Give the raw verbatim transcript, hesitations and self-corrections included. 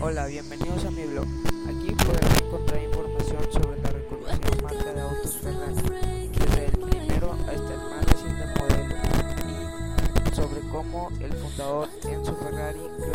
Hola, bienvenidos a mi blog. Aquí podrán encontrar información sobre la reconocida marca de autos Ferrari, desde el primero hasta el más reciente modelo, y sobre cómo el fundador Enzo Ferrari